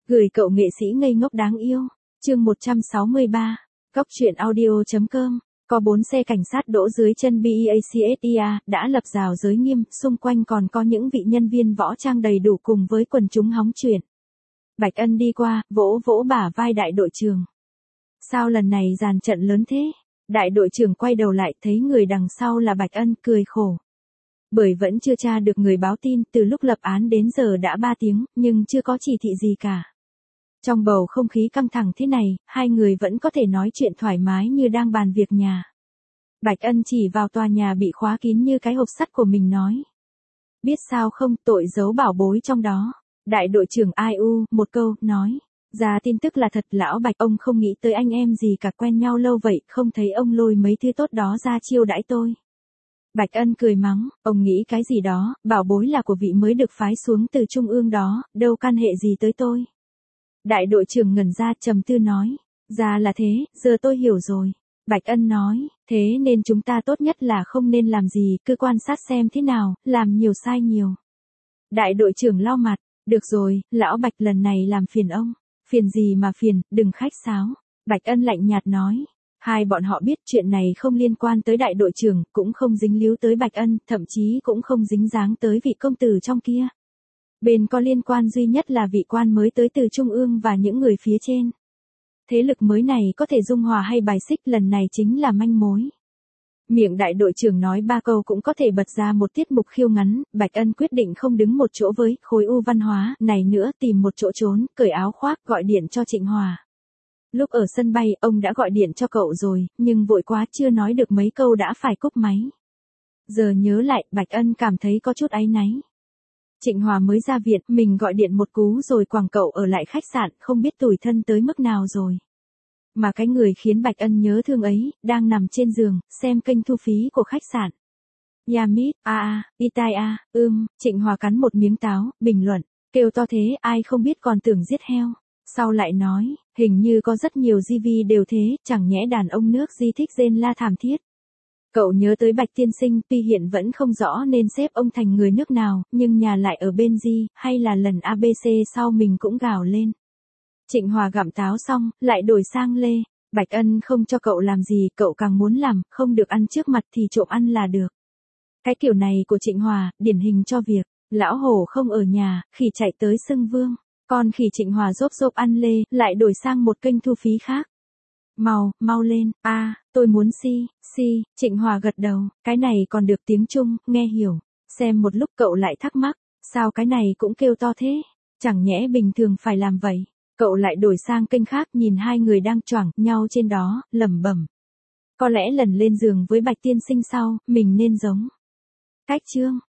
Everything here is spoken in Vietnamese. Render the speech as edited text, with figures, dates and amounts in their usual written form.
Gửi cậu nghệ sĩ ngây ngốc đáng yêu. Chương 163. Cóc truyện audio.com. Có 4 xe cảnh sát đỗ dưới chân BEACSIA, đã lập rào giới nghiêm, xung quanh còn có những vị nhân viên võ trang đầy đủ cùng với quần chúng hóng chuyện. Bạch Ân đi qua, vỗ vỗ bả vai đại đội trưởng. Sao lần này dàn trận lớn thế? Đại đội trưởng quay đầu lại thấy người đằng sau là Bạch Ân, cười khổ. Bởi vẫn chưa tra được người báo tin, từ lúc lập án đến giờ đã 3 tiếng, nhưng chưa có chỉ thị gì cả. Trong bầu không khí căng thẳng thế này, hai người vẫn có thể nói chuyện thoải mái như đang bàn việc nhà. Bạch Ân chỉ vào tòa nhà bị khóa kín như cái hộp sắt của mình nói. Biết sao không, tội giấu bảo bối trong đó. Đại đội trưởng IU, một câu, nói. Ra tin tức là thật, lão Bạch, ông không nghĩ tới anh em gì cả, quen nhau lâu vậy, không thấy ông lôi mấy thứ tốt đó ra chiêu đãi tôi. Bạch Ân cười mắng, ông nghĩ cái gì đó, bảo bối là của vị mới được phái xuống từ trung ương đó, đâu can hệ gì tới tôi. Đại đội trưởng ngẩn ra, trầm tư nói, ra là thế, giờ tôi hiểu rồi. Bạch Ân nói, thế nên chúng ta tốt nhất là không nên làm gì, cứ quan sát xem thế nào, làm nhiều sai nhiều. Đại đội trưởng lau mặt, được rồi, lão Bạch, lần này làm phiền ông. Phiền gì mà phiền, đừng khách sáo. Bạch Ân lạnh nhạt nói. Hai bọn họ biết chuyện này không liên quan tới đại đội trưởng, cũng không dính líu tới Bạch Ân, thậm chí cũng không dính dáng tới vị công tử trong kia. Bên có liên quan duy nhất là vị quan mới tới từ Trung ương và những người phía trên. Thế lực mới này có thể dung hòa hay bài xích, lần này chính là manh mối. Miệng đại đội trưởng nói 3 câu cũng có thể bật ra một tiết mục khiêu ngắn. Bạch Ân quyết định không đứng một chỗ với khối u văn hóa này nữa, tìm một chỗ trốn, cởi áo khoác, gọi điện cho Trịnh Hòa. Lúc ở sân bay, ông đã gọi điện cho cậu rồi, nhưng vội quá chưa nói được mấy câu đã phải cúp máy. Giờ nhớ lại, Bạch Ân cảm thấy có chút áy náy. Trịnh Hòa mới ra viện, mình gọi điện một cú rồi quàng cậu ở lại khách sạn, không biết tủi thân tới mức nào rồi. Mà cái người khiến Bạch Ân nhớ thương ấy, đang nằm trên giường, xem kênh thu phí của khách sạn. Yamit, Itai Trịnh Hòa cắn một miếng táo, bình luận, kêu to thế, ai không biết còn tưởng giết heo. Sau lại nói, hình như có rất nhiều GV đều thế, chẳng nhẽ đàn ông nước di thích rên la thảm thiết. Cậu nhớ tới Bạch tiên sinh, tuy hiện vẫn không rõ nên xếp ông thành người nước nào, nhưng nhà lại ở bên Di, hay là lần ABC sau mình cũng gào lên. Trịnh Hòa gặm táo xong, lại đổi sang lê. Bạch Ân không cho cậu làm gì, cậu càng muốn làm, không được ăn trước mặt thì trộm ăn là được. Cái kiểu này của Trịnh Hòa, điển hình cho việc, lão hổ không ở nhà, khỉ chạy tới xưng vương. Còn khỉ Trịnh Hòa rốp rốp ăn lê, lại đổi sang một kênh thu phí khác. Mau lên, tôi muốn si, Trịnh Hòa gật đầu, cái này còn được tiếng Trung, nghe hiểu. Xem một lúc cậu lại thắc mắc, sao cái này cũng kêu to thế, chẳng nhẽ bình thường phải làm vậy. Cậu lại đổi sang kênh khác, nhìn hai người đang choảng nhau trên đó, lẩm bẩm. Có lẽ lần lên giường với Bạch tiên sinh sau, mình nên giống. Cách chương.